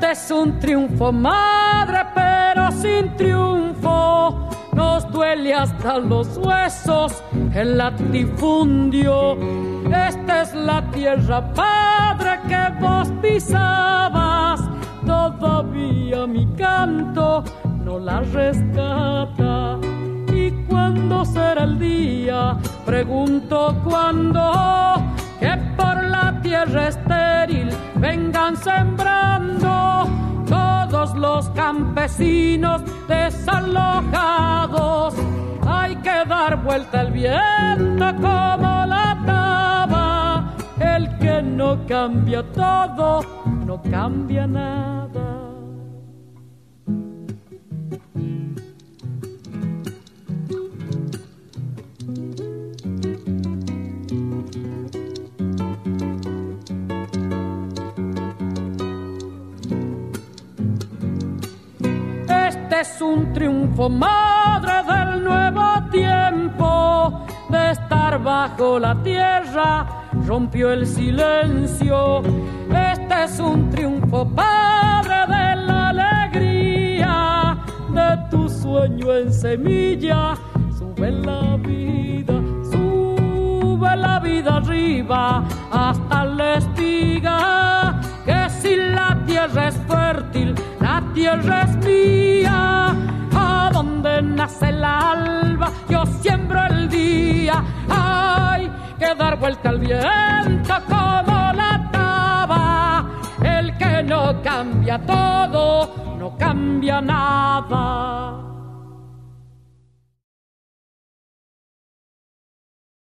Este es un triunfo, madre, pero sin triunfo. Nos duele hasta los huesos el latifundio. Esta es la tierra, padre, que vos pisabas. Todavía mi canto no la rescata. ¿Y cuándo será el día? Pregunto cuándo, que por la tierra estéril vengan sembrando todos los campesinos desalojados. Hay que dar vuelta al viento como la taba. El que no cambia todo, no cambia nada. Este es un triunfo, madre, del nuevo tiempo. De estar bajo la tierra rompió el silencio. Este es un triunfo, padre, de la alegría. De tu sueño en semilla sube la vida arriba hasta la espiga. Que si la tierra es fértil, la tierra es mía. A donde nace el alba, yo siembro el día. Hay que dar vuelta al viento como la taba. El que no cambia todo, no cambia nada.